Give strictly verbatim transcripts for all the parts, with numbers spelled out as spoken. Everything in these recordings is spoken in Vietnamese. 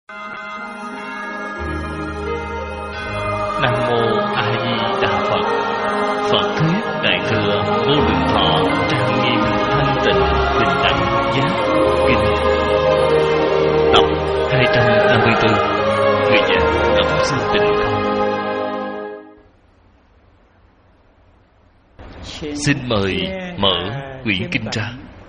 Nam mô A Di Đà Phật. Phật thuyết Đại thừa Vô Lượng Thọ trang nghiêm thanh tịnh bình đẳng giác kinh. Tập hai trăm năm mươi tư. Người giảng Ngọc Sư Tịnh Không. Xin mời mở quyển kinh ra.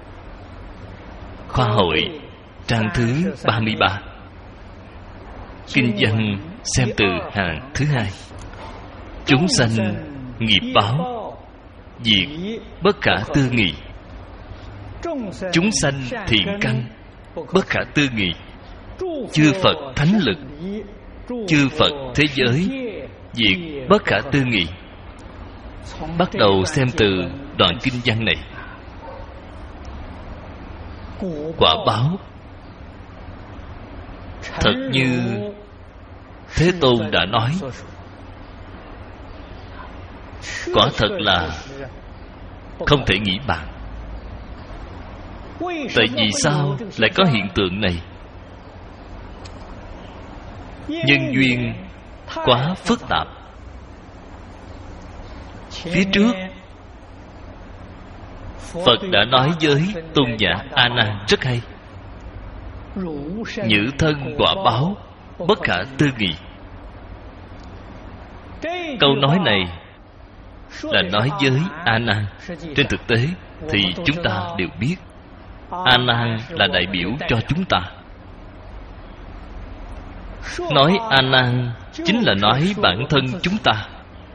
Khoa hội trang thứ ba mươi ba. Kinh văn xem từ hàng thứ hai. Chúng sanh nghiệp báo, diệt bất khả tư nghị. Chúng sanh thiện căn, bất khả tư nghị. Chư Phật thánh lực, chư Phật thế giới, diệt bất khả tư nghị. Bắt đầu xem từ đoạn kinh văn này. Quả báo thật như Thế Tôn đã nói, quả thật là không thể nghĩ bàn. Tại vì sao lại có hiện tượng này? Nhân duyên quá phức tạp. Phía trước Phật đã nói với tôn giả A Nan rất hay: nhữ thân quả báo, bất khả tư nghị. Câu nói này là nói với A Nan. Trên thực tế thì chúng ta đều biết A Nan là đại biểu cho chúng ta. Nói A Nan chính là nói bản thân chúng ta.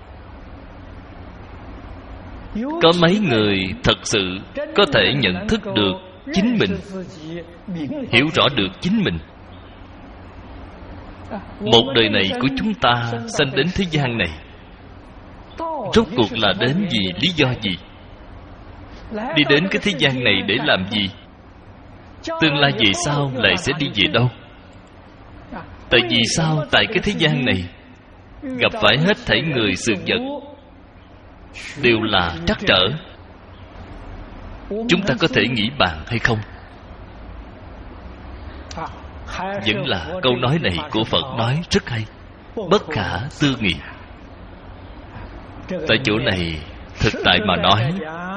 Có mấy người thật sự có thể nhận thức được chính mình, hiểu rõ được chính mình. Một đời này của chúng ta sanh đến thế gian này, rốt cuộc là đến vì lý do gì? Đi đến cái thế gian này để làm gì? Tương lai về sau lại sẽ đi về đâu? Tại vì sao tại cái thế gian này gặp phải hết thảy người sự vật đều là trắc trở? Chúng ta có thể nghĩ bàn hay không? Vẫn là câu nói này của Phật nói rất hay: bất khả tư nghị. Tại chỗ này thực tại mà nói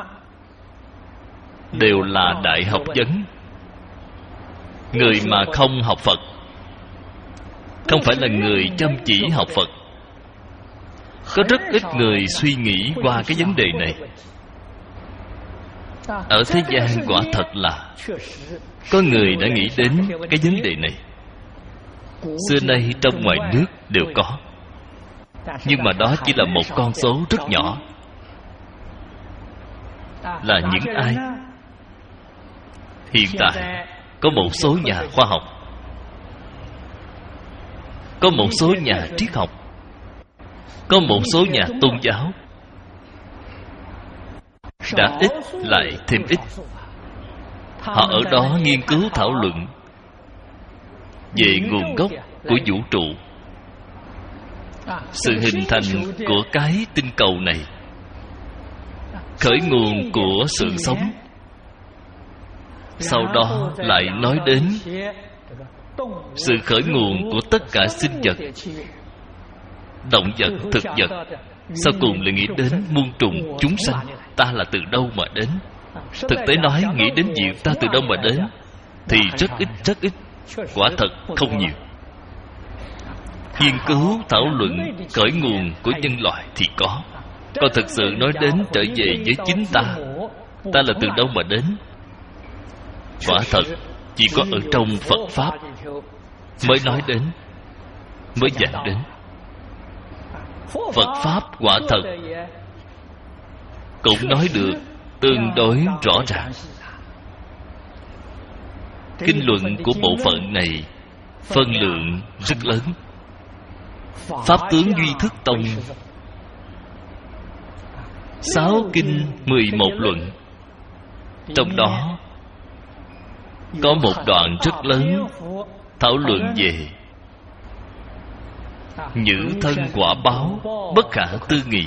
đều là đại học vấn. Người mà không học Phật, không phải là người chăm chỉ học Phật. Có rất ít người suy nghĩ qua cái vấn đề này. Ở thế gian quả thật là có người đã nghĩ đến cái vấn đề này. Xưa nay trong ngoài nước đều có, nhưng mà đó chỉ là một con số rất nhỏ. Là những ai? Hiện tại có một số nhà khoa học, có một số nhà triết học, có một số nhà tôn giáo đã ít lại thêm ít. Họ ở đó nghiên cứu thảo luận về nguồn gốc của vũ trụ, sự hình thành của cái tinh cầu này, khởi nguồn của sự sống. Sau đó lại nói đến sự khởi nguồn của tất cả sinh vật, động vật, thực vật. Sau cùng lại nghĩ đến muôn trùng chúng sanh. Ta là từ đâu mà đến? Thực tế nói, nghĩ đến việc ta từ đâu mà đến thì rất ít, rất ít. Quả thật không nhiều. Nghiên cứu thảo luận khởi nguồn của nhân loại thì có. Còn thực sự nói đến trở về với chính ta, ta là từ đâu mà đến, quả thật chỉ có ở trong Phật Pháp mới nói đến, mới giảng đến. Phật Pháp quả thật cũng nói được tương đối rõ ràng. Kinh luận của bộ phận này phân lượng rất lớn. Pháp tướng Duy Thức Tông sáu kinh mười một luận, trong đó có một đoạn rất lớn thảo luận về nhữ thân quả báo, bất khả tư nghị.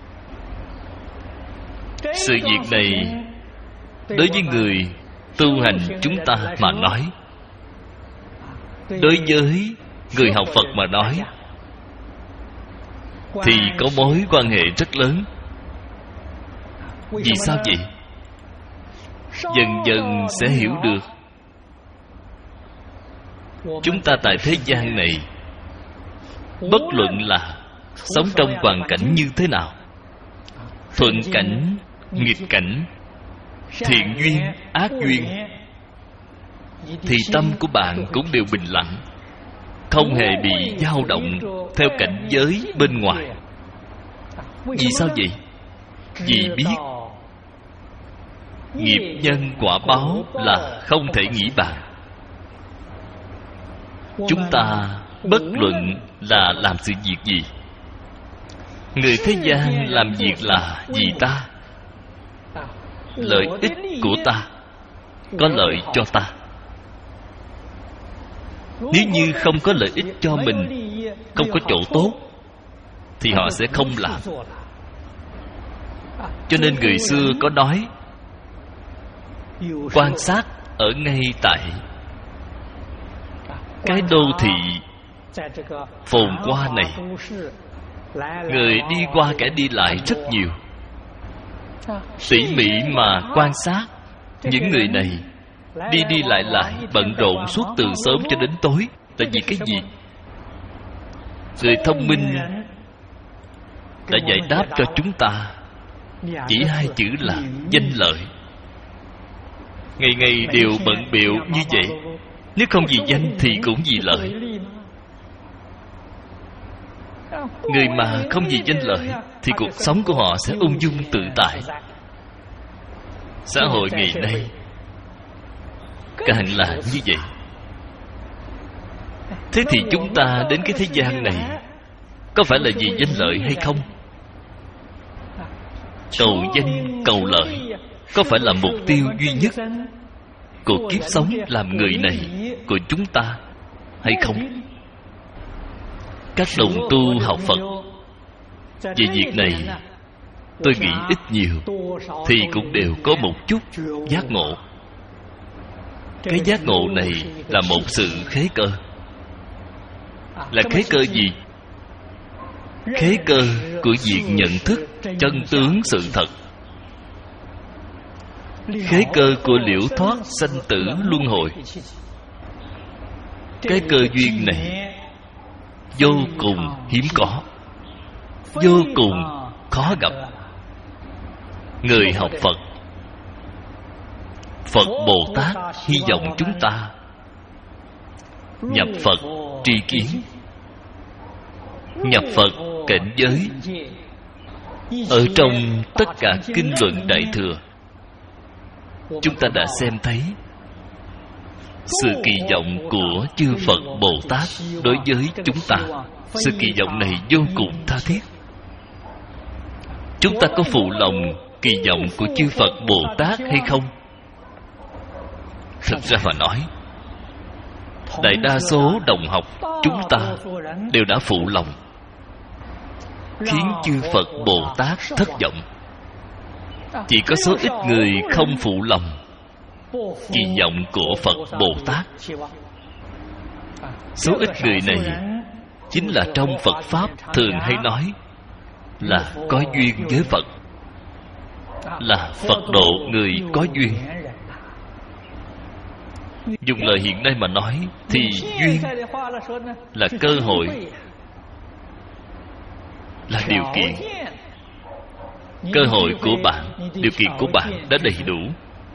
Sự việc này đối với người tu hành chúng ta mà nói đối với người học Phật mà nói thì có mối quan hệ rất lớn. Vì sao vậy? Dần dần sẽ hiểu được chúng ta tại thế gian này, bất luận là sống trong hoàn cảnh như thế nào, thuận cảnh, nghịch cảnh, thiện duyên, ác duyên, thì tâm của bạn cũng đều bình lặng, không hề bị dao động theo cảnh giới bên ngoài. Vì sao vậy? Vì biết nghiệp nhân quả báo là không thể nghĩ bàn. Chúng ta bất luận là làm sự việc gì, người thế gian làm việc là vì ta, lợi ích của ta, có lợi cho ta. Nếu như không có lợi ích cho mình, không có chỗ tốt, thì họ sẽ không làm. Cho nên người xưa có nói, quan sát ở ngay tại cái đô thị phồn hoa này, người đi qua kẻ đi lại rất nhiều. Tỉ mỉ mà quan sát những người này đi đi lại lại, bận rộn suốt từ sớm cho đến tối. Tại vì cái gì? Người thông minh đã giải đáp cho chúng ta chỉ hai chữ là danh lợi. Ngày ngày đều bận bịu như vậy, nếu không vì danh thì cũng vì lợi. Người mà không vì danh lợi thì cuộc sống của họ sẽ ung dung tự tại. Xã hội ngày nay càng là như vậy. Thế thì chúng ta đến cái thế gian này có phải là vì danh lợi hay không? Cầu danh, cầu lợi có phải là mục tiêu duy nhất của kiếp sống làm người này của chúng ta hay không? Các đồng tu học Phật về việc này, tôi nghĩ ít nhiều thì cũng đều có một chút giác ngộ. Cái giác ngộ này là một sự khế cơ. Là khế cơ gì? Khế cơ của việc nhận thức chân tướng sự thật, khế cơ của liễu thoát sanh tử luân hồi. Cái cơ duyên này vô cùng hiếm có, vô cùng khó gặp. Người học Phật, Phật Bồ Tát hy vọng chúng ta nhập Phật tri kiến, nhập Phật cảnh giới. Ở trong tất cả kinh luận Đại Thừa, chúng ta đã xem thấy sự kỳ vọng của chư Phật Bồ Tát đối với chúng ta. Sự kỳ vọng này vô cùng tha thiết. Chúng ta có phụ lòng kỳ vọng của chư Phật Bồ Tát hay không? Thực ra mà nói, đại đa số đồng học chúng ta đều đã phụ lòng, khiến chư Phật Bồ Tát thất vọng. Chỉ có số ít người không phụ lòng kỳ vọng của Phật Bồ Tát. Số ít người này chính là trong Phật Pháp thường hay nói là có duyên với Phật, là Phật độ người có duyên. Dùng lời hiện nay mà nói thì duyên là cơ hội, là điều kiện. Cơ hội của bạn, điều kiện của bạn đã đầy đủ.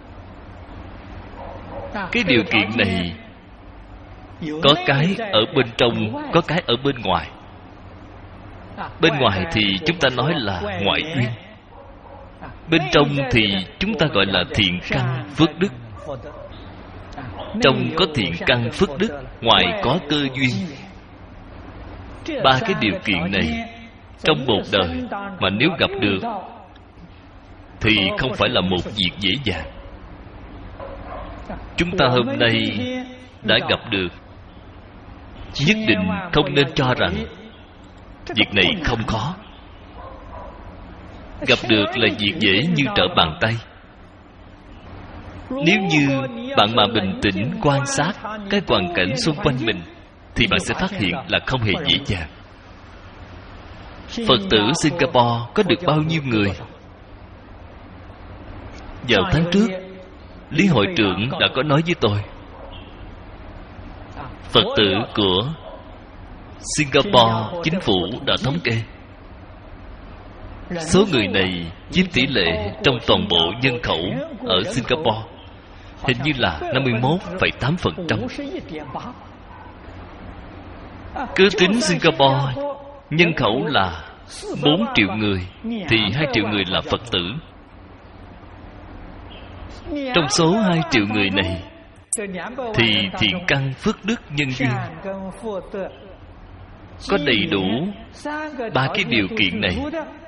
Cái điều kiện này có cái ở bên trong, có cái ở bên ngoài. Bên ngoài thì chúng ta nói là ngoại duyên, bên trong thì chúng ta gọi là thiện căn phước đức. Trong có thiện căn phước đức, ngoài có cơ duyên. Ba cái điều kiện này trong một đời mà nếu gặp được thì không phải là một việc dễ dàng. Chúng ta hôm nay đã gặp được, nhất định không nên cho rằng việc này không khó. Gặp được là việc dễ như trở bàn tay. Nếu như bạn mà bình tĩnh quan sát cái hoàn cảnh xung quanh mình, thì bạn sẽ phát hiện là không hề dễ dàng. Phật tử Singapore có được bao nhiêu người? Vào tháng trước, Lý hội trưởng đã có nói với tôi, Phật tử của Singapore chính phủ đã thống kê, số người này chiếm tỷ lệ trong toàn bộ nhân khẩu ở Singapore hình như là năm mươi mốt phẩy tám phần trăm. Cứ tính Singapore nhân khẩu là bốn triệu người, thì hai triệu người là Phật tử. Trong số hai triệu người này thì thiện căn phước đức nhân duyên có đầy đủ ba cái điều kiện này,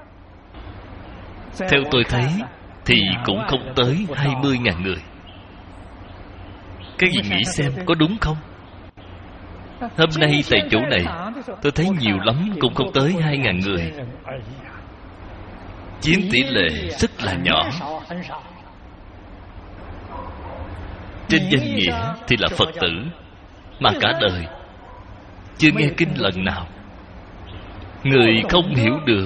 theo tôi thấy thì cũng không tới hai mươi ngàn người. Các vị nghĩ xem có đúng không? Hôm nay tại chỗ này tôi thấy nhiều lắm cũng không tới hai ngàn người, chiếm tỷ lệ rất là nhỏ. Trên danh nghĩa thì là Phật tử, mà cả đời chưa nghe kinh lần nào. Người không hiểu được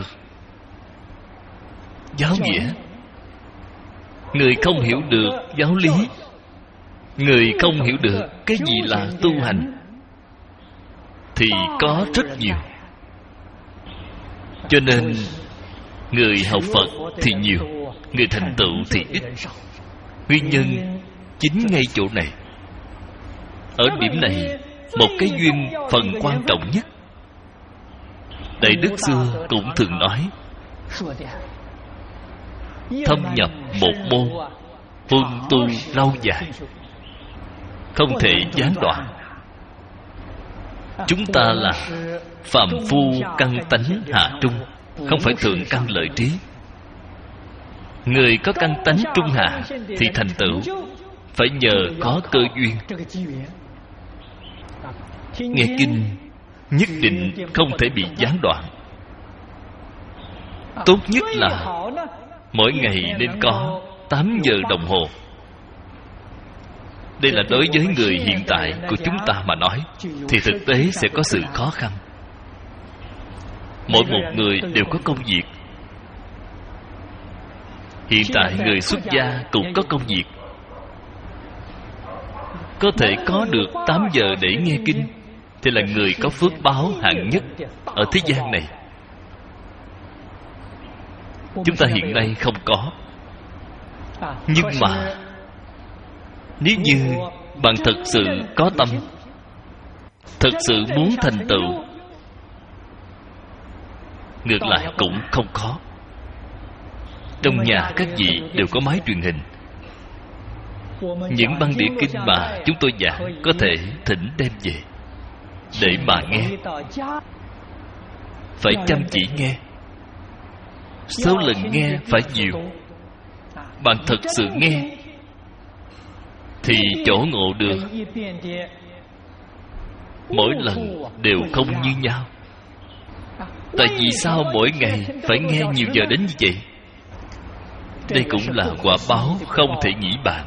giáo nghĩa, người không hiểu được giáo lý, người không hiểu được cái gì là tu hành thì có rất nhiều. Cho nên người học Phật thì nhiều, người thành tựu thì ít. Nguyên nhân chính ngay chỗ này. Ở điểm này, một cái duyên phần quan trọng nhất, Đại Đức xưa cũng thường nói, thâm nhập một môn, huân tu lâu dài, không thể gián đoạn. Chúng ta là phàm phu căn tánh hạ trung, không phải thượng căn lợi trí. Người có căn tánh trung hạ thì thành tựu phải nhờ có cơ duyên. Nghe kinh nhất định không thể bị gián đoạn. Tốt nhất là mỗi ngày nên có tám giờ đồng hồ. Đây là đối với người hiện tại của chúng ta mà nói, thì thực tế sẽ có sự khó khăn. Mỗi một người đều có công việc. Hiện tại người xuất gia cũng có công việc. Có thể có được tám giờ để nghe kinh thì là người có phước báo hạng nhất ở thế gian này. Chúng ta hiện nay không có. Nhưng mà nếu như bạn thật sự có tâm, thật sự muốn thành tựu, ngược lại cũng không khó. Trong nhà các vị đều có máy truyền hình. Những băng đĩa kinh mà chúng tôi giảng có thể thỉnh đem về để mà nghe. Phải chăm chỉ nghe, số lần nghe phải nhiều. Bạn thật sự nghe thì chỗ ngộ được mỗi lần đều không như nhau. Tại vì sao mỗi ngày phải nghe nhiều giờ đến như vậy? Đây cũng là quả báo không thể nghĩ bàn.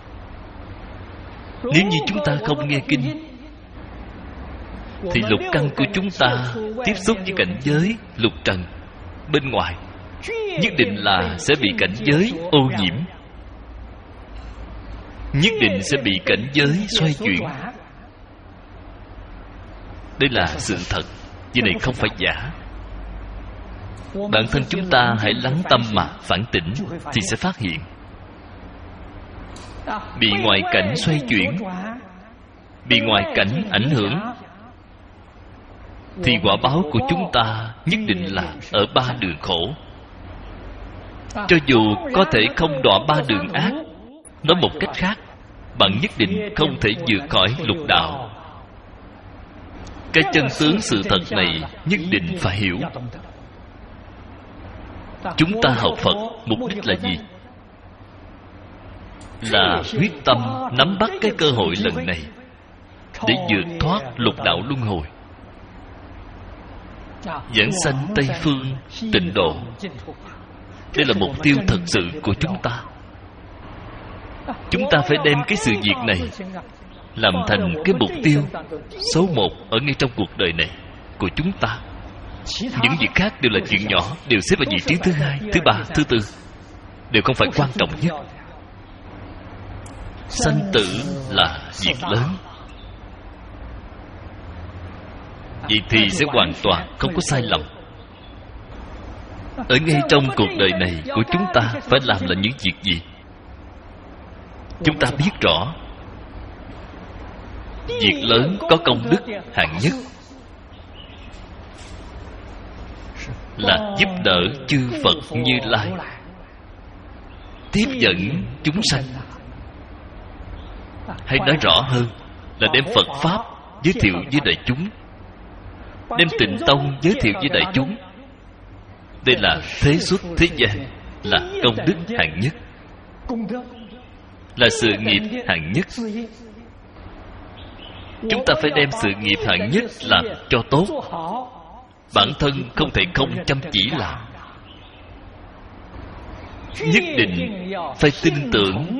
Nếu như chúng ta không nghe kinh thì lục căn của chúng ta tiếp xúc với cảnh giới lục trần bên ngoài nhất định là sẽ bị cảnh giới ô nhiễm, nhất định sẽ bị cảnh giới xoay chuyển. Đây là sự thật, điều này không phải giả. Bản thân chúng ta hãy lắng tâm mà phản tỉnh thì sẽ phát hiện bị ngoại cảnh xoay chuyển, bị ngoại cảnh ảnh hưởng thì quả báo của chúng ta nhất định là ở ba đường khổ. Cho dù có thể không đọa ba đường ác, nói một cách khác, bạn nhất định không thể vượt khỏi lục đạo. Cái chân tướng sự thật này nhất định phải hiểu. Chúng ta học Phật mục đích là gì? Là quyết tâm nắm bắt cái cơ hội lần này để vượt thoát lục đạo luân hồi, giảng sanh Tây Phương tịnh độ. Đây là mục tiêu thật sự của chúng ta. Chúng ta phải đem cái sự việc này làm thành cái mục tiêu số một ở ngay trong cuộc đời này của chúng ta. Những việc khác đều là chuyện nhỏ, đều xếp vào vị trí thứ hai, thứ ba, thứ tư, đều không phải quan trọng nhất. Sanh tử là việc lớn, vậy thì sẽ hoàn toàn không có sai lầm. Ở ngay trong cuộc đời này của chúng ta phải làm là những việc gì? Chúng ta biết rõ, việc lớn có công đức hạng nhất là giúp đỡ chư Phật Như Lai, tiếp dẫn chúng sanh. Hay nói rõ hơn là đem Phật Pháp giới thiệu với đại chúng, đem Tịnh Tông giới thiệu với đại chúng. Đây là thế xuất thế gian, là công đức hạng nhất, là sự nghiệp hạng nhất. Chúng ta phải đem sự nghiệp hạng nhất làm cho tốt. Bản thân không thể không chăm chỉ làm, nhất định phải tin tưởng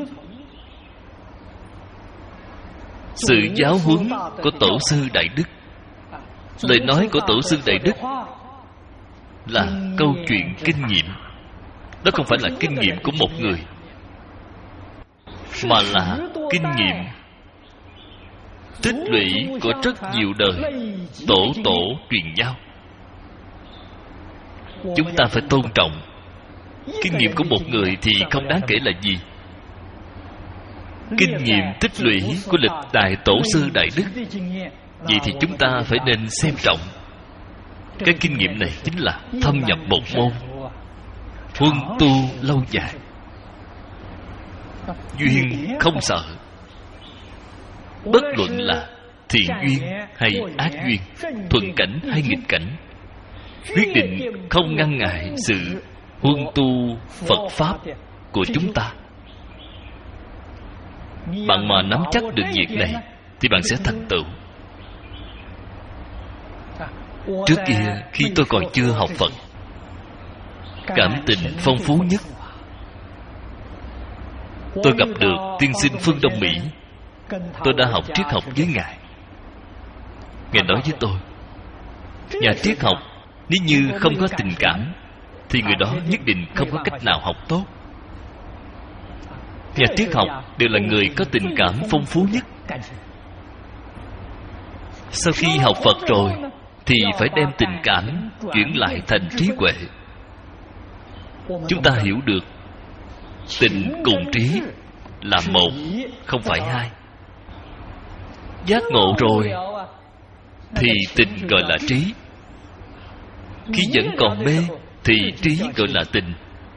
sự giáo huấn của Tổ sư Đại Đức. Lời nói của Tổ sư Đại Đức là câu chuyện kinh nghiệm. Đó không phải là kinh nghiệm của một người, mà là kinh nghiệm tích lũy của rất nhiều đời, tổ tổ truyền giao. Chúng ta phải tôn trọng. Kinh nghiệm của một người thì không đáng kể là gì. Kinh nghiệm tích lũy của lịch đại Tổ sư Đại Đức, vậy thì chúng ta phải nên xem trọng. Cái kinh nghiệm này chính là thâm nhập một môn, huân tu lâu dài. Duyên không sợ, bất luận là thiện duyên hay ác duyên, thuận cảnh hay nghịch cảnh, quyết định không ngăn ngại sự huân tu Phật Pháp của chúng ta. Bạn mà nắm chắc được việc này thì bạn sẽ thành tựu. Trước kia khi tôi còn chưa học Phật, cảm tình phong phú nhất, tôi gặp được tiên sinh Phương Đông Mỹ. Tôi đã học triết học với Ngài. Ngài nói với tôi, nhà triết học nếu như không có tình cảm thì người đó nhất định không có cách nào học tốt. Nhà triết học đều là người có tình cảm phong phú nhất. Sau khi học Phật rồi thì phải đem tình cảm chuyển lại thành trí huệ. Chúng ta hiểu được tình cùng trí là một, không phải hai. Giác ngộ rồi thì tình gọi là trí. Khi vẫn còn mê thì trí gọi là tình.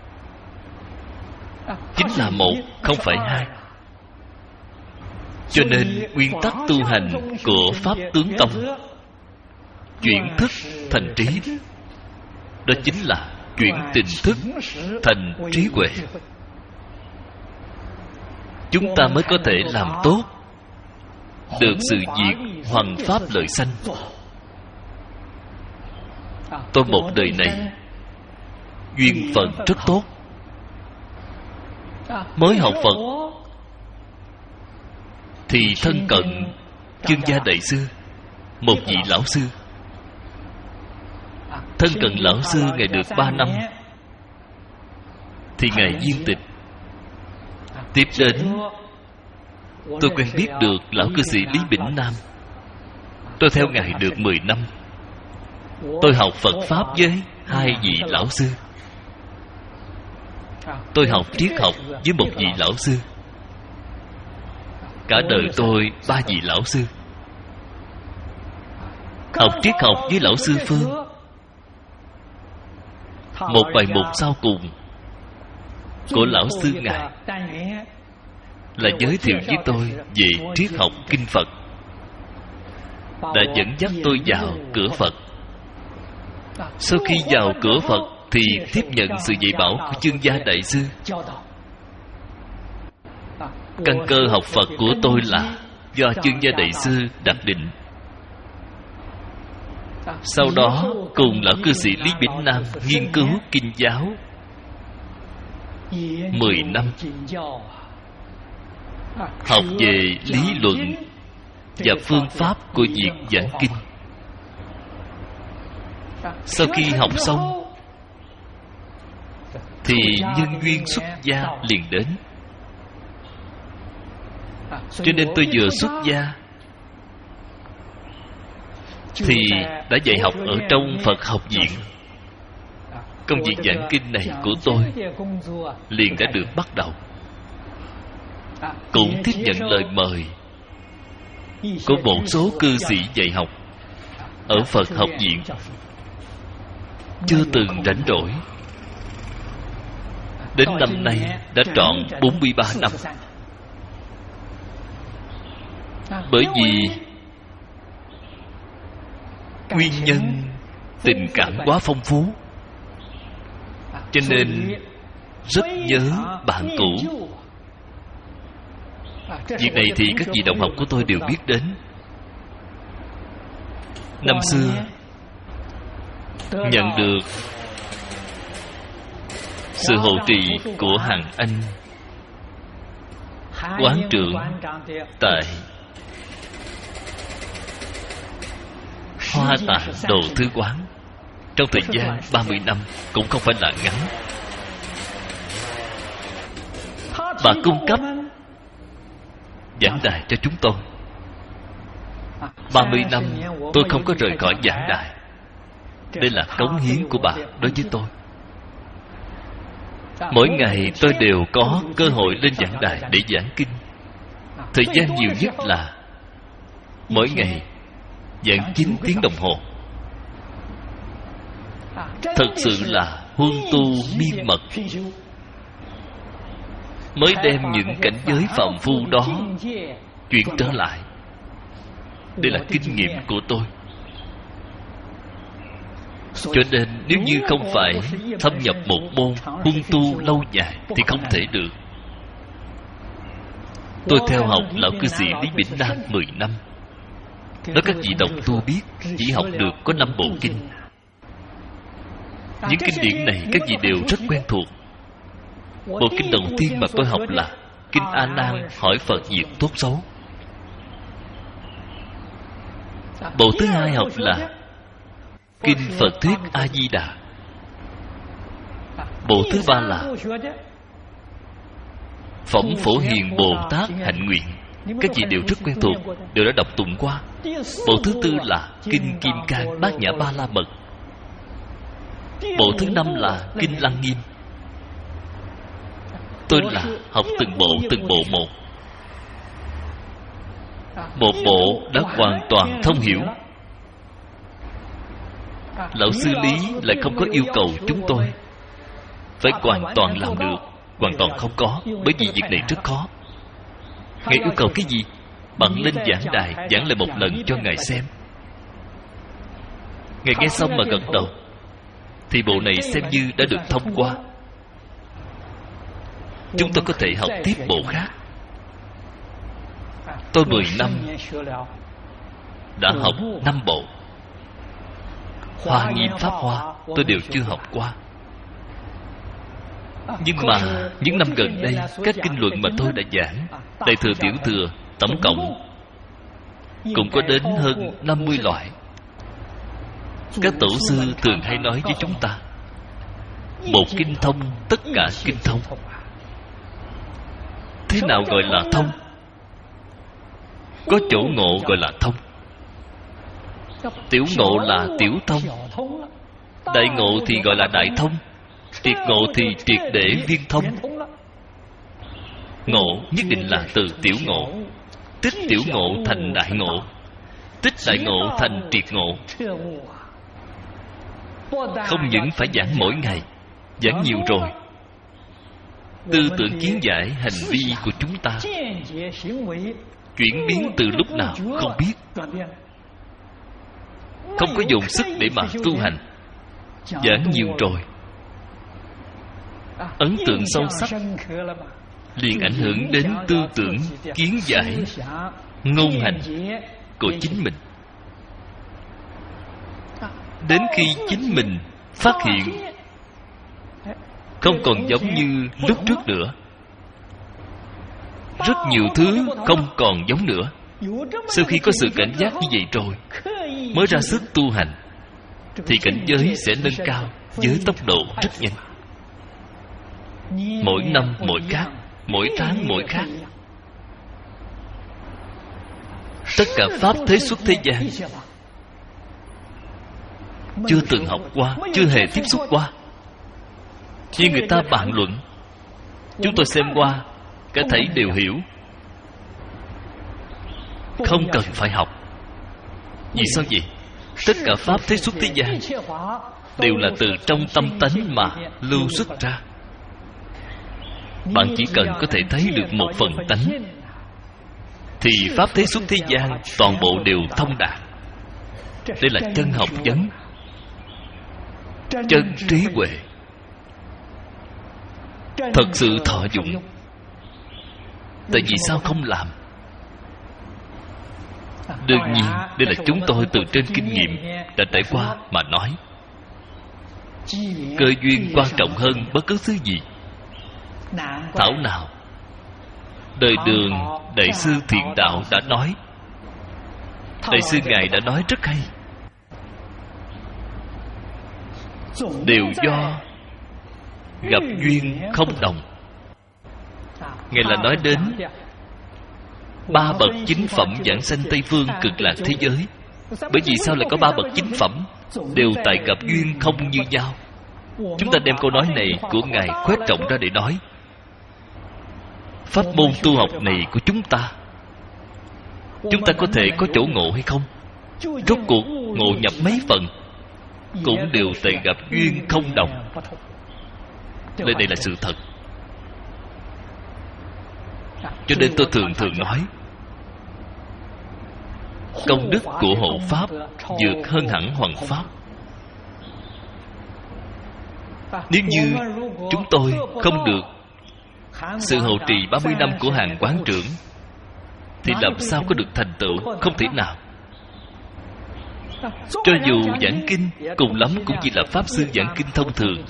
Chính là một, không phải hai. Cho nên nguyên tắc tu hành của Pháp Tướng Tông, chuyển thức thành trí, đó chính là chuyển tình thức thành trí huệ. Chúng ta mới có thể làm tốt được sự việc hoằng pháp lợi sanh. Tôi một đời này duyên phận rất tốt, mới học Phật thì thân cận Chương Gia Đại Sư, một vị lão sư. Thân cận lão sư Ngài được ba năm thì Ngài viên tịch. Tiếp đến tôi quen biết được lão cư sĩ Lý Bỉnh Nam. Tôi theo Ngài được mười năm. Tôi học Phật Pháp với hai vị lão sư. Tôi học triết học với một vị lão sư. Cả đời tôi ba vị lão sư. Học triết học với lão sư Phương. Một bài mục sau cùng của lão sư Ngài là giới thiệu với tôi về triết học kinh Phật, đã dẫn dắt tôi vào cửa Phật. Sau khi vào cửa Phật thì tiếp nhận sự dạy bảo của Chương Gia Đại Sư. Căn cơ học Phật của tôi là do Chương Gia Đại Sư đặt định. Sau đó cùng lão cư sĩ Lý Bỉnh Nam nghiên cứu kinh giáo mười năm. học về lý luận và phương pháp của việc giảng kinh. Sau khi học xong thì nhân duyên xuất gia liền đến. Cho nên tôi vừa xuất gia thì đã dạy học ở trong Phật học viện. Công việc giảng kinh này của tôi liền đã được bắt đầu. Cũng tiếp nhận lời mời của một số cư sĩ dạy học ở Phật học viện. Chưa từng rảnh rỗi. Đến năm nay đã trọn bốn mươi ba năm. Bởi vì nguyên nhân tình cảm quá phong phú, cho nên rất nhớ bạn cũ. Việc này thì các vị đồng học của tôi đều biết đến. Năm xưa nhận được sự hộ trì của Hằng Anh quán trưởng tại Hoa Tạng Đồ Thư Quán trong thời gian ba mươi năm, cũng không phải là ngắn. Bà cung cấp giảng đài cho chúng tôi. Ba mươi năm tôi không có rời khỏi giảng đài. Đây là cống hiến của bà đối với tôi. Mỗi ngày tôi đều có cơ hội lên giảng đài để giảng kinh. Thời gian nhiều nhất là mỗi ngày giảng chín tiếng đồng hồ. Thật sự là huân tu miên mật, mới đem những cảnh giới phàm phu đó chuyển trở lại. Đây là kinh nghiệm của tôi. Cho nên nếu như không phải thâm nhập một môn, huân tu lâu dài thì không thể được. Tôi theo học lão cư sĩ Lý Bỉnh Nam mười năm. Nói các vị đồng tu biết, chỉ học được có năm bộ kinh. Những kinh điển này các vị đều rất quen thuộc. Bộ kinh đầu tiên mà tôi học là Kinh A Nan hỏi Phật việc tốt xấu. Bộ thứ hai học là Kinh Phật Thuyết A Di Đà. Bộ thứ ba là Phẩm Phổ Hiền Bồ Tát Hạnh Nguyện. Các vị đều rất quen thuộc, đều đã đọc tụng qua. Bộ thứ tư là Kinh Kim Cang Bát Nhã Ba La Mật. Bộ thứ năm là Kinh Lăng Nghiêm. Tôi là học từng bộ từng bộ một. Một bộ đã hoàn toàn thông hiểu. Lão sư Lý lại không có yêu cầu chúng tôi phải hoàn toàn làm được. Hoàn toàn không có, bởi vì việc này rất khó. Ngài yêu cầu cái gì? Bạn lên giảng đài giảng lại một lần cho Ngài xem. Ngài nghe xong mà gật đầu thì bộ này xem như đã được thông qua. Chúng tôi có thể học tiếp bộ khác. Tôi mười năm đã học năm bộ. Hoa Nghiêm Pháp Hoa tôi đều chưa học qua. Nhưng mà những năm gần đây, các kinh luận mà tôi đã giảng, Đại Thừa Tiểu Thừa, tổng cộng cũng có đến hơn năm mươi loại. Các tổ sư thường hay nói với chúng ta, một kinh thông, tất cả kinh thông. Thế nào gọi là thông? Có chỗ ngộ gọi là thông. Tiểu ngộ là tiểu thông. Đại ngộ thì gọi là đại thông. Triệt ngộ thì triệt để viên thông. Ngộ nhất định là từ tiểu ngộ. Tích tiểu ngộ thành đại ngộ. Tích đại ngộ thành triệt ngộ. Không những phải giảng mỗi ngày, giảng nhiều rồi, tư tưởng kiến giải hành vi của chúng ta chuyển biến từ lúc nào không biết. Không có dùng sức để mà tu hành. Giảng nhiều rồi, ấn tượng sâu sắc, liền ảnh hưởng đến tư tưởng kiến giải ngôn hành của chính mình. Đến khi chính mình phát hiện không còn giống như lúc trước nữa, rất nhiều thứ không còn giống nữa. Sau khi có sự cảnh giác như vậy rồi, mới ra sức tu hành, thì cảnh giới sẽ nâng cao với tốc độ rất nhanh. Mỗi năm mỗi khác, mỗi tháng mỗi khác. Tất cả pháp thế xuất thế gian chưa từng học qua, chưa hề tiếp xúc qua, nhưng người ta bàn luận, chúng tôi xem qua, cả thảy đều hiểu, không cần phải học. Vì sao vậy? Tất cả pháp thế xuất thế gian đều là từ trong tâm tánh mà lưu xuất ra. Bạn chỉ cần có thể thấy được một phần tánh, thì pháp thế xuất thế gian toàn bộ đều thông đạt. Đây là chân học vấn, chân trí huệ, thật sự thọ dụng. Tại vì sao không làm? Đương nhiên, đây là chúng tôi từ trên kinh nghiệm đã trải qua mà nói. Cơ duyên quan trọng hơn bất cứ thứ gì. Thảo nào đời Đường Đại sư Thiện Đạo đã nói. Đại sư Ngài đã nói rất hay. Đều do gặp duyên không đồng. Ngài là nói đến ba bậc chính phẩm giảng sanh Tây Phương Cực Lạc thế giới. Bởi vì sao lại có ba bậc chính phẩm? Đều tại gặp duyên không như nhau. Chúng ta đem câu nói này của Ngài khuếch rộng ra để nói pháp môn tu học này của chúng ta, chúng ta có thể có chỗ ngộ hay không? Rốt cuộc ngộ nhập mấy phần cũng đều tại gặp duyên không đồng. Lời này là sự thật. Cho nên tôi thường thường nói, công đức của hộ pháp vượt hơn hẳn hoằng pháp. Nếu như chúng tôi không được sự hậu trì ba mươi năm của Hàn Quán Trưởng, thì làm sao có được thành tựu? Không thể nào. Cho dù giảng kinh, cùng lắm cũng chỉ là pháp sư giảng kinh thông thường,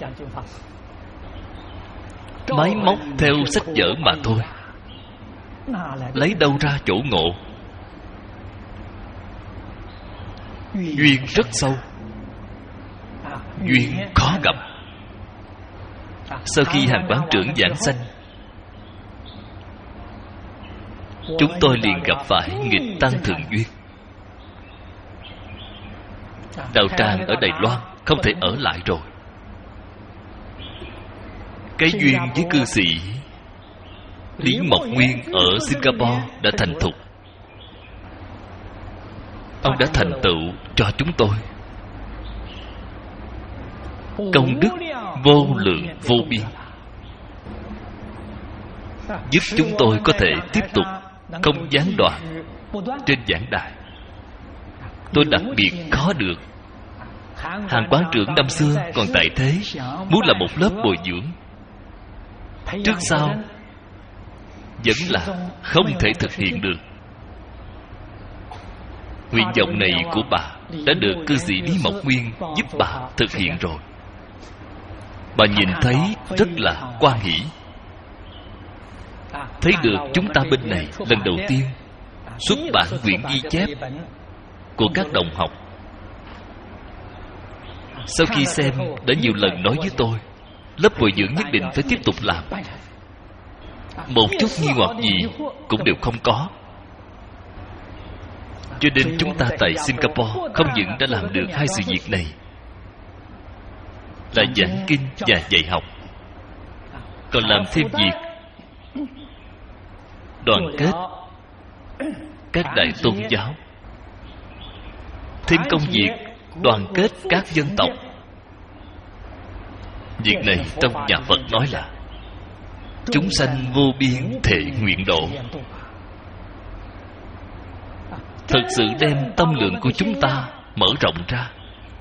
máy móc theo sách vở mà thôi. Lấy đâu ra chỗ ngộ? Duyên rất sâu, duyên khó gặp. Sau khi Hàn Quán Trưởng giảng sanh, chúng tôi liền gặp phải nghịch tăng thượng duyên. Đạo tràng ở Đài Loan không thể ở lại rồi. Cái duyên với cư sĩ Lý Mộc Nguyên ở Singapore đã thành thục. Ông đã thành tựu cho chúng tôi công đức vô lượng vô biên, giúp chúng tôi có thể tiếp tục không gián đoạn trên giảng đài. Tôi đặc biệt khó được. Hàn Quán Trưởng năm xưa còn tại thế, muốn là một lớp bồi dưỡng, trước sau vẫn là không thể thực hiện được. Nguyện vọng này của bà đã được cư sĩ Lý Mộc Nguyên giúp bà thực hiện rồi. Bà nhìn thấy rất là hoan hỷ. Thấy được chúng ta bên này lần đầu tiên xuất bản quyển ghi chép của các đồng học. Sau khi xem, đã nhiều lần nói với tôi, lớp bồi dưỡng nhất định phải tiếp tục làm. Một chút nghi hoặc gì cũng đều không có. Cho nên chúng ta tại Singapore không những đã làm được hai sự việc này, là giảng kinh và dạy học, còn làm thêm việc đoàn kết các đại tôn giáo, thêm công việc đoàn kết các dân tộc. Việc này trong nhà Phật nói là chúng sanh vô biên thệ nguyện độ. Thật sự đem tâm lượng của chúng ta mở rộng ra.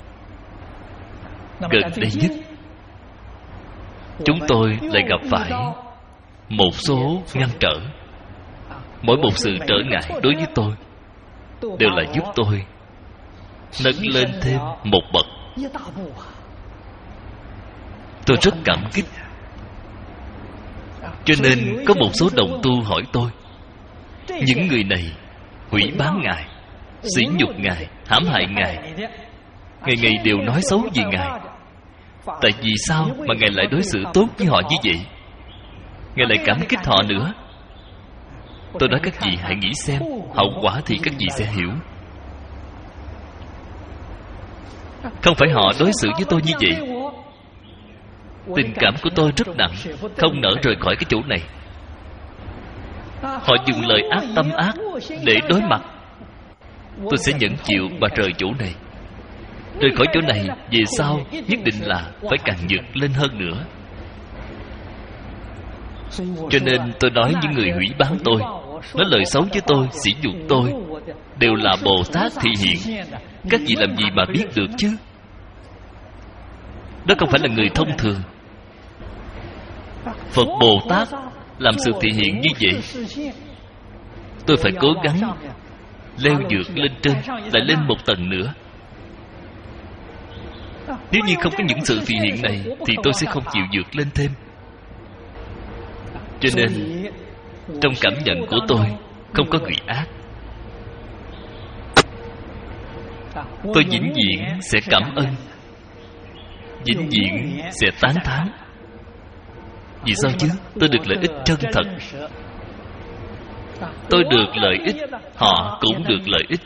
Gần đây nhất, chúng tôi lại gặp phải một số ngăn trở. Mỗi một sự trở ngại đối với tôi đều là giúp tôi nâng lên thêm một bậc. Tôi rất cảm kích. Cho nên có một số đồng tu hỏi tôi, những người này hủy báng Ngài, sỉ nhục Ngài, hãm hại Ngài, ngày ngày đều nói xấu về Ngài. Tại vì sao mà Ngài lại đối xử tốt với họ như vậy? Ngài lại cảm kích họ nữa. Tôi nói các vị hãy nghĩ xem, hậu quả thì các vị sẽ hiểu. Không phải họ đối xử với tôi như vậy, tình cảm của tôi rất nặng, không nỡ rời khỏi cái chỗ này. Họ dùng lời ác tâm ác để đối mặt. Tôi sẽ nhẫn chịu mà rời chỗ này. Rời khỏi chỗ này, về sau nhất định là phải càng vượt lên hơn nữa. Cho nên tôi nói những người hủy báng tôi, nói lời xấu với tôi, sỉ nhục tôi, đều là Bồ Tát thị hiện. Các vị làm gì mà biết được chứ? Đó không phải là người thông thường. Phật Bồ Tát làm sự thị hiện như vậy. Tôi phải cố gắng leo vượt lên trên, lại lên một tầng nữa. Nếu như không có những sự thị hiện này thì tôi sẽ không chịu vượt lên thêm. Cho nên trong cảm nhận của tôi không có người ác. Tôi vĩnh viễn sẽ cảm ơn, vĩnh viễn sẽ tán thán. Vì sao chứ? Tôi được lợi ích chân thật. Tôi được lợi ích, họ cũng được lợi ích.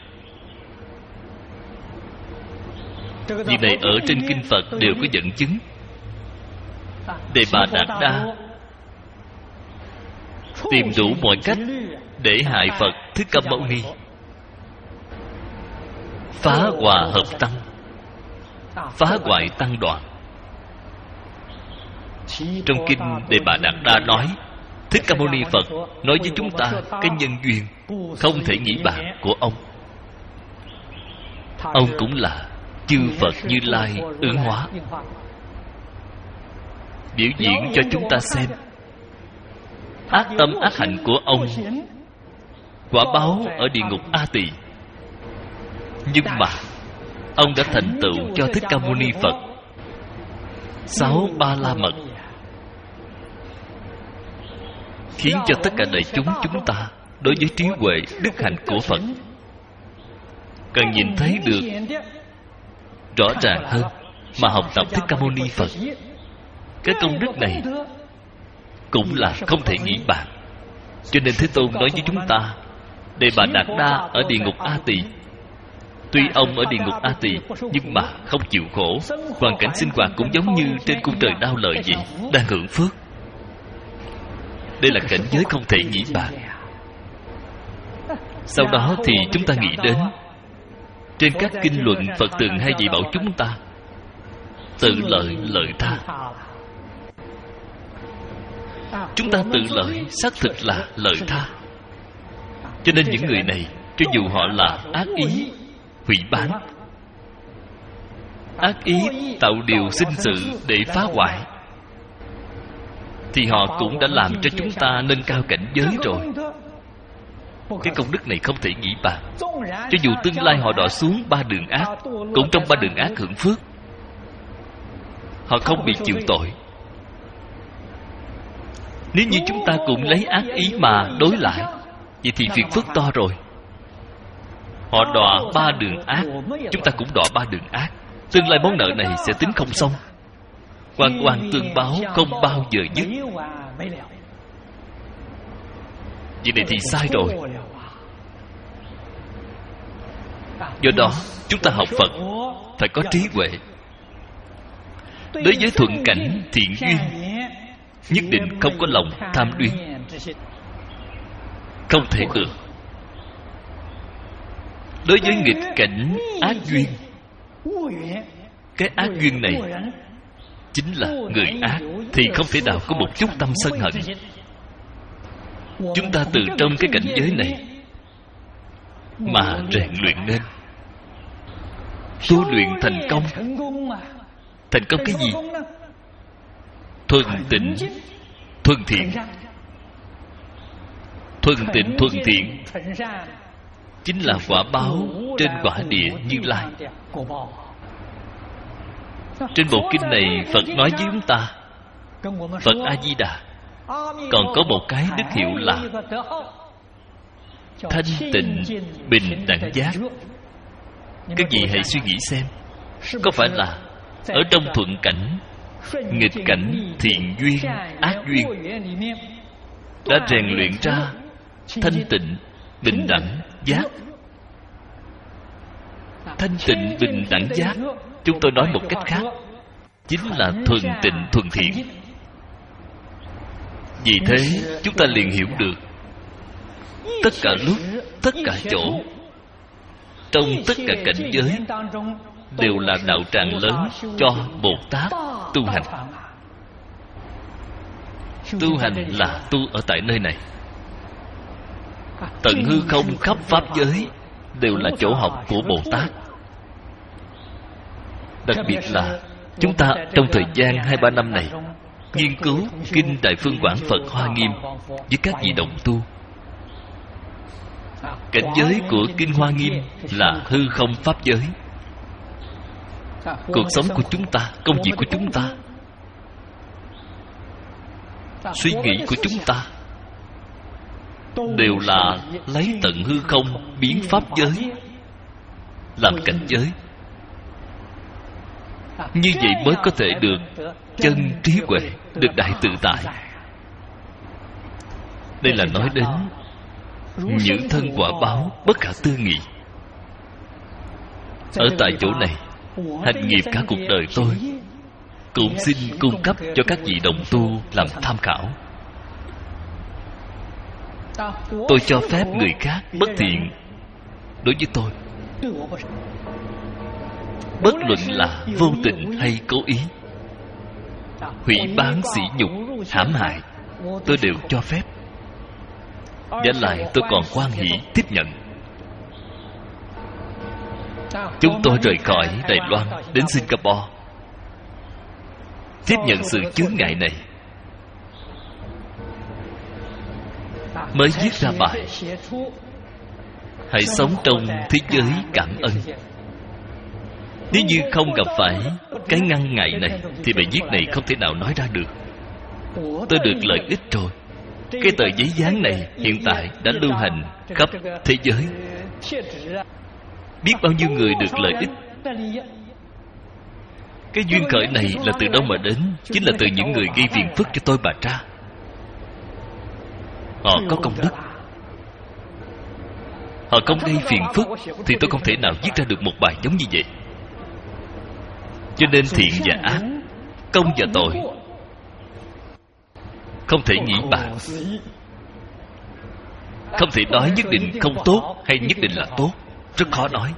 Việc này ở trên kinh Phật đều có dẫn chứng. Đề Bà Đạt Đa tìm đủ mọi cách để hại Phật Thích Ca Mâu Ni, phá hòa hợp tăng, phá hoại tăng đoàn. Trong kinh Đề Bà Đạt Đa nói, Thích Ca Mâu Ni Phật nói với chúng ta cái nhân duyên không thể nghĩ bàn của ông. Ông cũng là chư Phật Như Lai ứng hóa, biểu diễn cho chúng ta xem ác tâm ác hạnh của ông, quả báo ở địa ngục A Tỳ. Nhưng mà ông đã thành tựu cho Thích Ca Mâu Ni Phật sáu ba la mật, khiến cho tất cả đại chúng chúng ta đối với trí huệ đức hạnh của Phật cần nhìn thấy được rõ ràng hơn, mà học tập Thích Ca Mâu Ni Phật. Cái công đức này cũng là không thể nghĩ bàn. Cho nên Thế Tôn nói với chúng ta, Đề Bà Đạt Đa ở địa ngục A Tỳ, tuy ông ở địa ngục A Tỳ nhưng mà không chịu khổ, hoàn cảnh sinh hoạt cũng giống như trên cung trời đau lợi vậy, đang hưởng phước. Đây là cảnh giới không thể nghĩ bàn. Sau đó thì chúng ta nghĩ đến trên các kinh luận Phật thường hay dạy bảo chúng ta tự lợi lợi tha. Chúng ta tự lợi xác thực là lợi tha. Cho nên những người này, cho dù họ là ác ý hủy bán, ác ý tạo điều sinh sự để phá hoại, thì họ cũng đã làm cho chúng ta nâng cao cảnh giới rồi. Cái công đức này không thể nghĩ bàn. Cho dù tương lai họ đọa xuống ba đường ác, cũng trong ba đường ác hưởng phước. Họ không bị chịu tội. Nếu như chúng ta cũng lấy ác ý mà đối lại, vậy thì phiền phức to rồi. Họ đọa ba đường ác, chúng ta cũng đọa ba đường ác. Tương lai món nợ này sẽ tính không xong, hoàn hoàn tương báo, không bao giờ dứt. Việc này thì sai rồi. Do đó chúng ta học Phật phải có trí huệ. Đối với thuận cảnh thiện duyên, nhất định không có lòng tham luyến, không thể được. Đối với nghịch cảnh ác duyên, cái ác duyên này chính là người ác, thì không thể nào có một chút tâm sân hận. Chúng ta từ trong cái cảnh giới này mà rèn luyện nên, tu luyện thành công. Thành công cái gì? Thuần tịnh thuần thiện. Thuần tịnh thuần thiện chính là quả báo trên quả địa Như Lai. Trên bộ kinh này Phật nói với chúng ta, Phật A Di Đà còn có một cái đức hiệu là thanh tịnh bình đẳng giác. Các vị hãy suy nghĩ xem, có phải là ở trong thuận cảnh, nghịch cảnh, thiện duyên, ác duyên đã rèn luyện ra thanh tịnh bình đẳng giác? Thanh tịnh bình đẳng giác, chúng tôi nói một cách khác, chính là thuần tịnh thuần thiện. Vì thế chúng ta liền hiểu được, tất cả lúc, tất cả chỗ, trong tất cả cảnh giới đều là đạo tràng lớn cho Bồ Tát tu hành. Tu hành là tu ở tại nơi này. Tận hư không khắp pháp giới đều là chỗ học của Bồ Tát. Đặc biệt là chúng ta trong thời gian hai ba năm này nghiên cứu Kinh Đại Phương Quảng Phật Hoa Nghiêm với các vị đồng tu. Cảnh giới của Kinh Hoa Nghiêm là hư không pháp giới. Cuộc sống của chúng ta, công việc của chúng ta, suy nghĩ của chúng ta đều là lấy tận hư không biến pháp giới làm cảnh giới. Như vậy mới có thể được chân trí huệ, được đại tự tại. Đây là nói đến những thân quả báo bất khả tư nghị. Ở tại chỗ này, hành nghiệp cả cuộc đời tôi cũng xin cung cấp cho các vị đồng tu làm tham khảo. Tôi cho phép người khác bất thiện đối với tôi, bất luận là vô tình hay cố ý, hủy báng sỉ nhục, hãm hại, tôi đều cho phép. Và lại tôi còn hoan hỷ tiếp nhận. Chúng tôi rời khỏi Đài Loan đến Singapore, tiếp nhận sự chướng ngại này, mới viết ra bài hãy sống trong thế giới cảm ơn. Nếu như không gặp phải cái ngăn ngại này thì bài viết này không thể nào nói ra được. Tôi được lợi ích rồi. Cái tờ giấy dán này hiện tại đã lưu hành khắp thế giới. Biết bao nhiêu người được lợi ích. Cái duyên khởi này là từ đâu mà đến? Chính là từ những người gây phiền phức cho tôi mà ra. Họ có công đức. Họ không gây phiền phức thì tôi không thể nào viết ra được một bài giống như vậy. Cho nên thiện và ác, công và tội không thể nghĩ bàn. Không thể nói nhất định không tốt hay nhất định là tốt. Rất khó nói.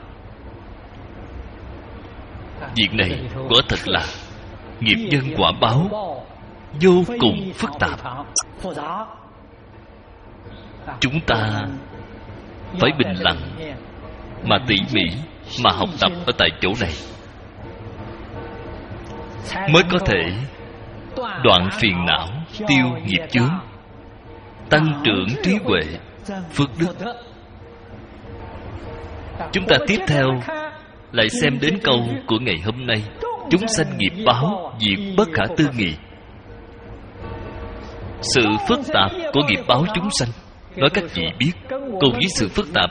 Việc này quả thật là nghiệp nhân quả báo vô cùng phức tạp. Chúng ta phải bình lặng mà tỉ mỉ mà học tập ở tại chỗ này, mới có thể đoạn phiền não, tiêu nghiệp chướng, tăng trưởng trí huệ, phước đức. Chúng ta tiếp theo lại xem đến câu của ngày hôm nay: chúng sanh nghiệp báo diệt bất khả tư nghị. Sự phức tạp của nghiệp báo chúng sanh, nói các vị biết, cùng với sự phức tạp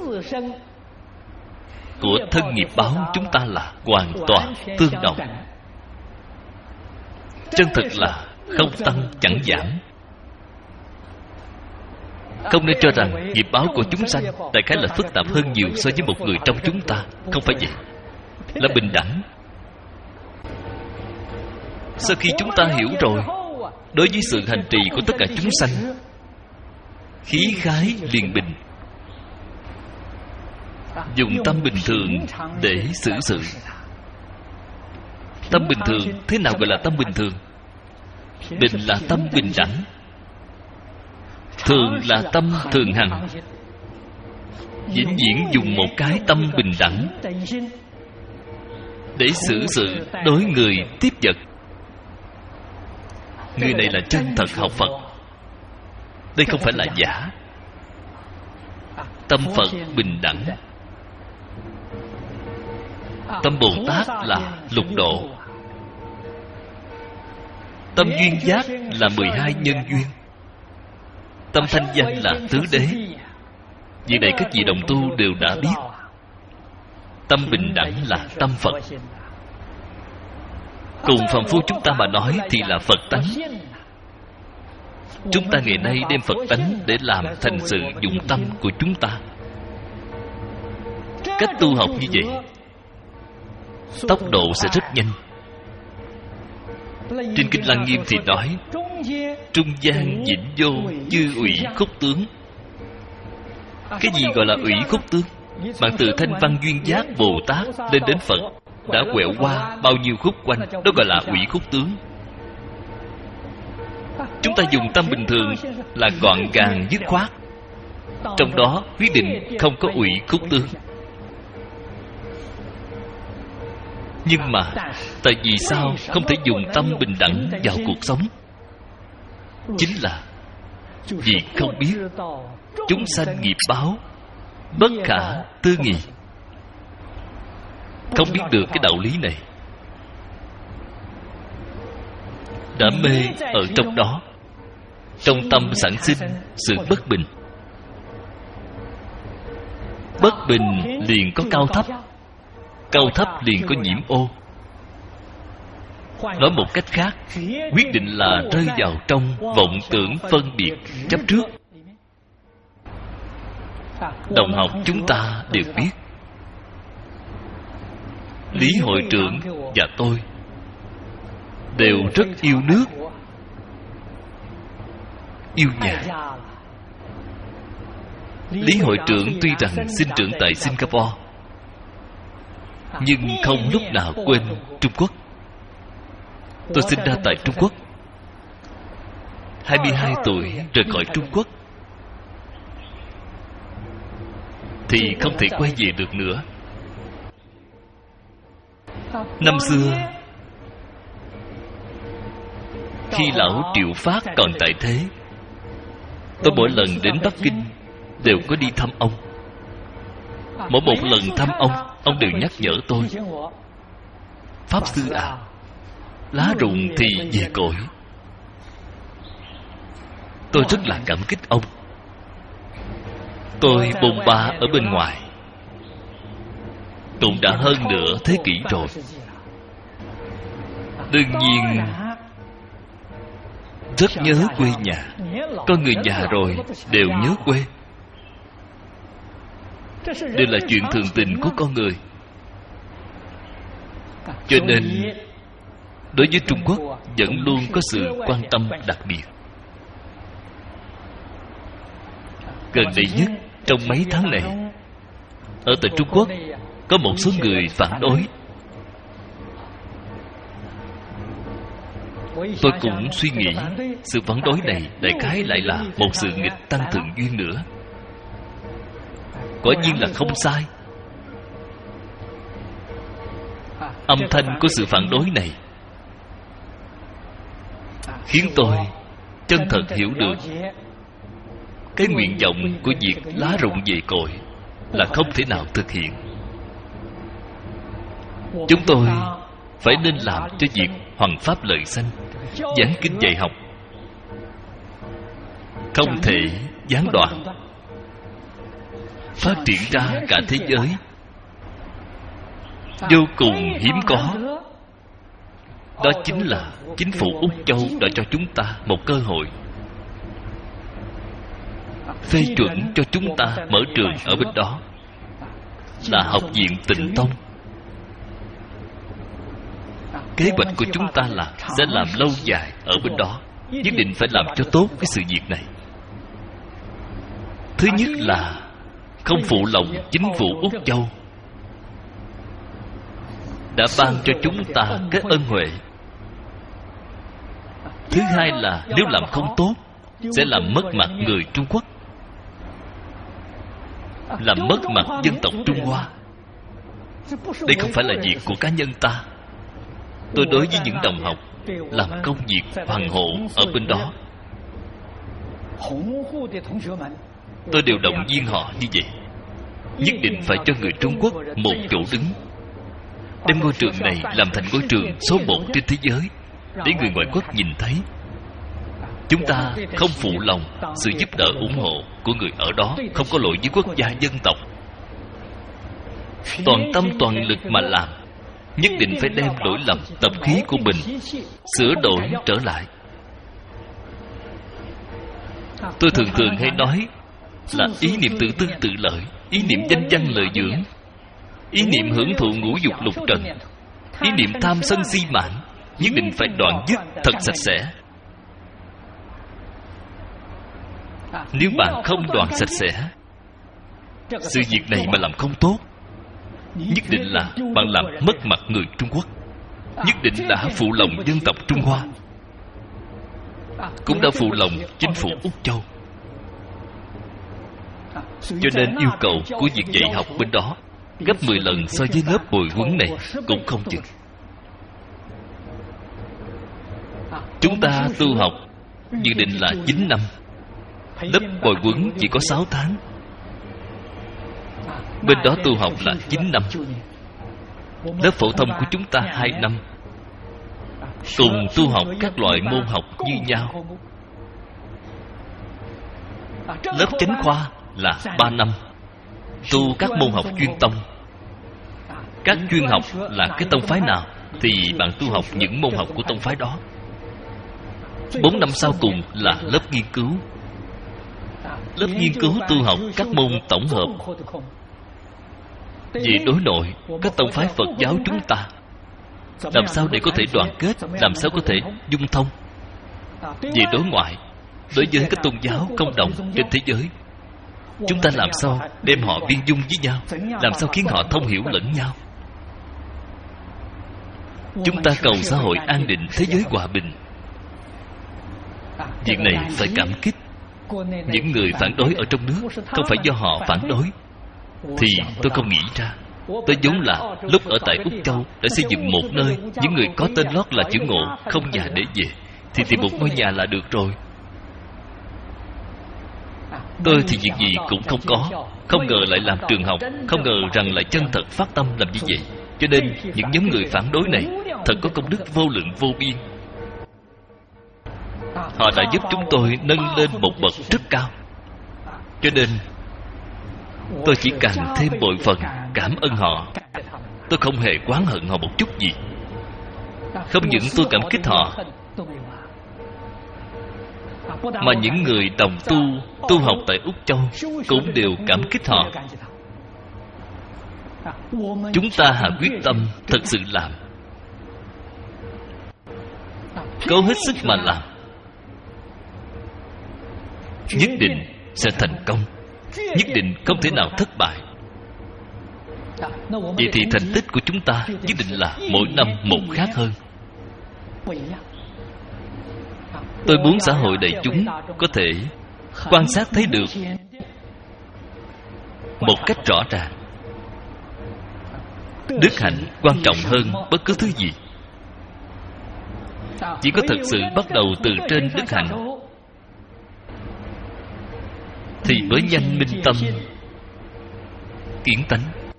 của thân nghiệp báo chúng ta là hoàn toàn tương đồng. Chân thật là không tăng chẳng giảm. Không nên cho rằng nghiệp báo của chúng sanh đại khái là phức tạp hơn nhiều so với một người trong chúng ta. Không phải vậy. Là bình đẳng. Sau khi chúng ta hiểu rồi, đối với sự hành trì của tất cả chúng sanh, khí khái liền bình, dùng tâm bình thường để xử sự. Tâm bình thường, thế nào gọi là tâm bình thường? Bình là tâm bình đẳng, thường là tâm thường hằng. Vĩnh viễn dùng một cái tâm bình đẳng để xử sự đối người tiếp vật. Người này là chân thật học Phật. Đây không phải là giả. Tâm Phật bình đẳng. Tâm Bồ Tát là lục độ. Tâm duyên giác là mười hai nhân duyên. Tâm thanh danh là tứ đế. Vì này các vị đồng tu đều đã biết, tâm bình đẳng là tâm Phật. Cùng phàm phu chúng ta mà nói thì là Phật tánh. Chúng ta ngày nay đem Phật tánh để làm thành sự dụng tâm của chúng ta. Cách tu học như vậy, tốc độ sẽ rất nhanh. Trên Kinh Lăng Nghiêm thì nói: trung gian vĩnh vô chư ủy khúc tướng. Cái gì gọi là ủy khúc tướng? Bạn từ Thanh Văn Duyên Giác Bồ Tát lên đến Phật đã quẹo qua bao nhiêu khúc quanh, đó gọi là ủy khúc tướng. Chúng ta dùng tâm bình thường là gọn gàng dứt khoát, trong đó quyết định không có ủy khúc tướng. Nhưng mà tại vì sao không thể dùng tâm bình đẳng vào cuộc sống? Chính là vì không biết chúng sanh nghiệp báo bất khả tư nghị. Không biết được cái đạo lý này, đã mê ở trong đó. Trong tâm sản sinh sự bất bình. Bất bình liền có cao thấp, cao thấp liền có nhiễm ô. Nói một cách khác, quyết định là rơi vào trong vọng tưởng phân biệt chấp trước. Đồng học chúng ta đều biết, Lý hội trưởng và tôi đều rất yêu nước, yêu nhà. Lý hội trưởng tuy rằng sinh trưởng tại Singapore, nhưng không lúc nào quên Trung Quốc. Tôi sinh ra tại Trung Quốc, hai mươi hai tuổi rời khỏi Trung Quốc thì không thể quay về được nữa. Năm xưa, khi lão Triệu Phát còn tại thế, tôi mỗi lần đến Bắc Kinh đều có đi thăm ông. Mỗi một lần thăm ông, ông đều nhắc nhở tôi: Pháp sư à, lá rụng thì về cội. Tôi rất là cảm kích ông. Tôi bôn ba ở bên ngoài cũng đã hơn nửa thế kỷ rồi. Đương nhiên rất nhớ quê nhà. Có người già rồi đều nhớ quê. Đây là chuyện thường tình của con người. Cho nên đối với Trung Quốc vẫn luôn có sự quan tâm đặc biệt. Gần đây nhất, trong mấy tháng này, ở tại Trung Quốc có một số người phản đối. Tôi cũng suy nghĩ, sự phản đối này đại khái lại là một sự nghịch tăng thượng duyên nữa. Quả nhiên là không sai. Âm thanh của sự phản đối này khiến tôi chân thật hiểu được cái nguyện vọng của việc lá rụng về cội là không thể nào thực hiện. Chúng tôi phải nên làm cho việc hoằng pháp lợi sanh, giảng kinh dạy học không thể gián đoạn, phát triển ra cả thế giới, vô cùng hiếm có. Đó chính là chính phủ Úc Châu đã cho chúng ta một cơ hội, phê chuẩn cho chúng ta mở trường ở bên đó, là Học viện Tịnh Tông. Kế hoạch của chúng ta là sẽ làm lâu dài ở bên đó, nhất định phải làm cho tốt cái sự việc này. Thứ nhất là không phụ lòng chính phủ Úc Châu đã ban cho chúng ta cái ân huệ. Thứ hai là nếu làm không tốt sẽ làm mất mặt người Trung Quốc, làm mất mặt dân tộc Trung Hoa. Đây không phải là việc của cá nhân ta. Tôi đối với những đồng học làm công việc hoàng hộ ở bên đó, tôi đều động viên họ như vậy. Nhất định phải cho người Trung Quốc một chỗ đứng, đem ngôi trường này làm thành ngôi trường số một trên thế giới, để người ngoại quốc nhìn thấy. Chúng ta không phụ lòng sự giúp đỡ ủng hộ của người ở đó, không có lỗi với quốc gia dân tộc. Toàn tâm toàn lực mà làm, nhất định phải đem lỗi lầm tập khí của mình sửa đổi trở lại. Tôi thường thường hay nói là ý niệm tự tư tự lợi, ý niệm danh văn lợi dưỡng, ý niệm hưởng thụ ngũ dục lục trần, ý niệm tham sân si mạn, nhất định phải đoạn dứt thật sạch sẽ. Nếu bạn không đoạn sạch sẽ, sự việc này mà làm không tốt, nhất định là bạn làm mất mặt người Trung Quốc, nhất định đã phụ lòng dân tộc Trung Hoa, cũng đã phụ lòng chính phủ Úc Châu. Cho nên yêu cầu của việc dạy học bên đó gấp mười lần so với lớp bồi huấn này cũng không chừng. Chúng ta tu học dự định là chín năm, lớp bồi huấn chỉ có sáu tháng. Bên đó tu học là chín năm, lớp phổ thông của chúng ta hai năm. Cùng tu học các loại môn học như nhau. Lớp chánh khoa là ba năm, tu các môn học chuyên tông. Các chuyên học là cái tông phái nào thì bạn tu học những môn học của tông phái đó. Bốn năm sau cùng là lớp nghiên cứu. Lớp nghiên cứu tu học các môn tổng hợp về đối nội các tông phái Phật giáo chúng ta, làm sao để có thể đoàn kết, làm sao có thể dung thông. Về đối ngoại, đối với các tôn giáo công đồng trên thế giới, chúng ta làm sao đem họ biên dung với nhau, làm sao khiến họ thông hiểu lẫn nhau. Chúng ta cầu xã hội an định, thế giới hòa bình. Việc này phải cảm kích những người phản đối ở trong nước. Không phải do họ phản đối thì tôi không nghĩ ra. Tôi vốn là lúc ở tại Úc Châu đã xây dựng một nơi những người có tên lót là chữ Ngộ, không nhà để về, thì tìm một ngôi nhà là được rồi. Tôi thì việc gì cũng không có, không ngờ lại làm trường học, không ngờ rằng lại chân thật phát tâm làm như vậy. Cho nên những nhóm người phản đối này thật có công đức vô lượng vô biên. Họ đã giúp chúng tôi nâng lên một bậc rất cao. Cho nên tôi chỉ càng thêm bội phần cảm ơn họ. Tôi không hề oán hận họ một chút gì. Không những tôi cảm kích họ, mà những người đồng tu, tu học tại Úc Châu cũng đều cảm kích họ. Chúng ta hạ quyết tâm thật sự làm, cố hết sức mà làm, nhất định sẽ thành công, nhất định không thể nào thất bại. Vậy thì thành tích của chúng ta nhất định là mỗi năm một khác hơn. Tôi muốn xã hội đại chúng có thể quan sát thấy được một cách rõ ràng, đức hạnh quan trọng hơn bất cứ thứ gì. Chỉ có thật sự bắt đầu từ trên đức hạnh thì mới nhanh minh tâm kiến tánh.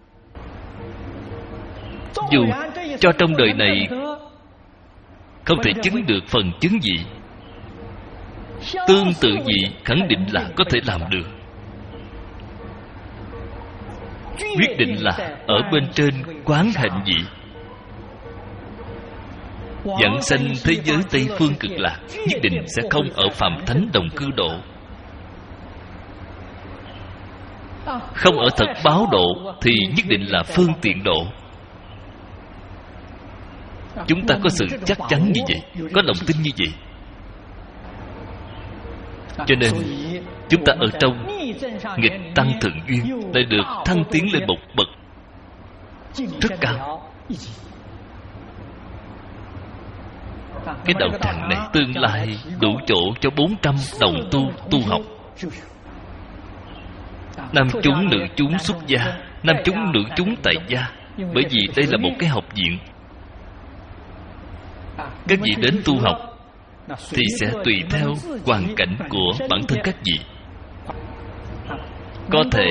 Dù cho trong đời này không thể chứng được phần chứng gì, tương tự gì khẳng định là có thể làm được. Quyết định là ở bên trên quán hạnh vị, dẫn sanh thế giới Tây Phương Cực Lạc, nhất định sẽ không ở phàm thánh đồng cư độ, không ở thật báo độ thì nhất định là phương tiện độ. Chúng ta có sự chắc chắn như vậy, có lòng tin như vậy. Cho nên chúng ta ở trong nghịch tăng thượng duyên lại được thăng tiến lên một bậc rất cao. Cái đạo tràng này tương lai đủ chỗ cho bốn trăm đồng tu tu học. Nam chúng nữ chúng xuất gia, nam chúng nữ chúng tại gia. Bởi vì đây là một cái học viện. Các vị đến tu học thì sẽ tùy theo hoàn cảnh của bản thân các vị. Có thể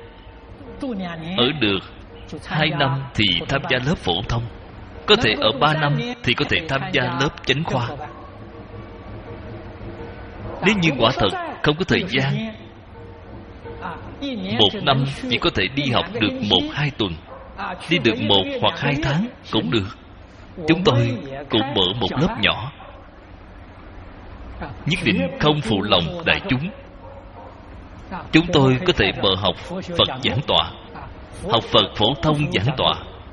ở được hai năm thì tham gia lớp phổ thông, có thể ở ba năm thì có thể tham gia lớp chánh khoa. Nếu như quả thật không có thời gian, một năm chỉ có thể đi học được một hai tuần, đi được một hoặc hai tháng cũng được. Chúng tôi cũng mở một lớp nhỏ, nhất định không phụ lòng đại chúng. Chúng tôi có thể mở học Phật giảng tọa, học Phật phổ thông giảng tọa,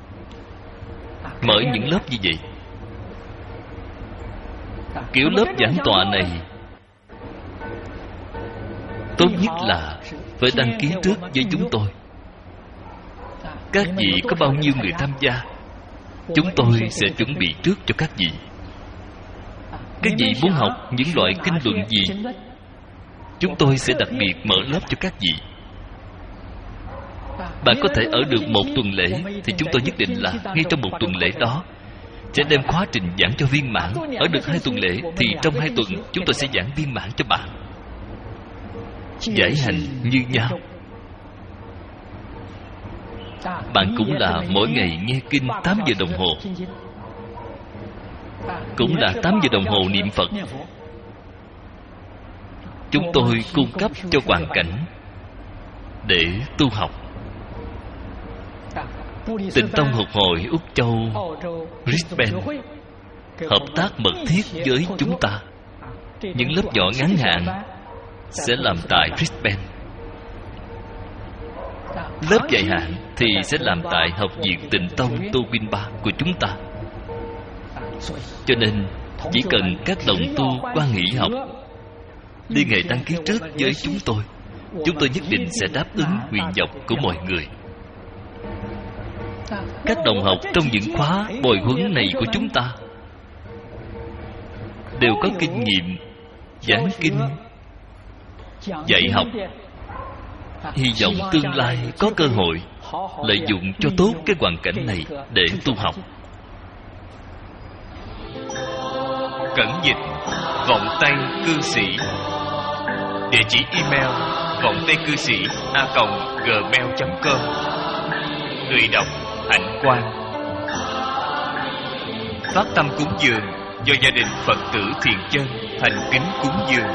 mở những lớp như vậy. Kiểu lớp giảng tọa này tốt nhất là phải đăng ký trước với chúng tôi. Các vị có bao nhiêu người tham gia, chúng tôi sẽ chuẩn bị trước cho các vị. Các vị muốn học những loại kinh luận gì, chúng tôi sẽ đặc biệt mở lớp cho các vị. Bạn có thể ở được một tuần lễ, thì chúng tôi nhất định là ngay trong một tuần lễ đó sẽ đem khóa trình giảng cho viên mãn. Ở được hai tuần lễ thì trong hai tuần chúng tôi sẽ giảng viên mãn cho bạn. Giải hành như nhau. Bạn cũng là mỗi ngày nghe kinh tám giờ đồng hồ, cũng là tám giờ đồng hồ niệm Phật. Chúng tôi cung cấp cho hoàn cảnh để tu học. Tịnh Tông Học Hội Úc Châu Brisbane hợp tác mật thiết với chúng ta. Những lớp nhỏ ngắn hạn sẽ làm tại Brisbane. Lớp dài hạn thì sẽ làm tại Học viện Tịnh Tông Tô Quynh Ba của chúng ta. Cho nên chỉ cần các đồng tu quan hỷ học liên hệ đăng ký trước với chúng tôi, chúng tôi nhất định sẽ đáp ứng nguyện vọng của mọi người. Các đồng học trong những khóa bồi huấn này của chúng ta đều có kinh nghiệm giảng kinh, dạy học. Hy vọng tương lai có cơ hội lợi dụng cho tốt cái hoàn cảnh này để tu học. Cẩn dịch vọng tây cư sĩ. Địa chỉ email vọng tây cư sĩ a còng gmail chấm com. Người đọc Hạnh Quang. Phát tâm cúng dường do gia đình Phật tử Thiền Chân thành kính cúng dường.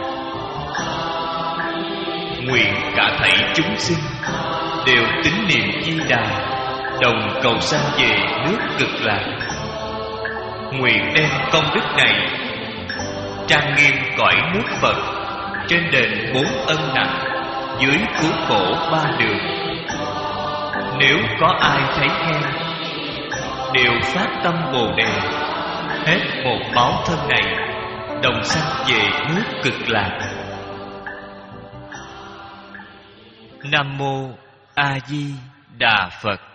Nguyện cả thảy chúng sinh đều tín niệm Di Đà, đồng cầu sanh về nước Cực Lạc. Nguyện đem công đức này trang nghiêm cõi nước Phật, trên đền bốn ân nặng, dưới cứu khổ ba đường. Nếu có ai thấy khen, đều phát tâm Bồ Đề, hết một báo thân này, đồng sanh về nước Cực Lạc. Nam mô A Di Đà Phật.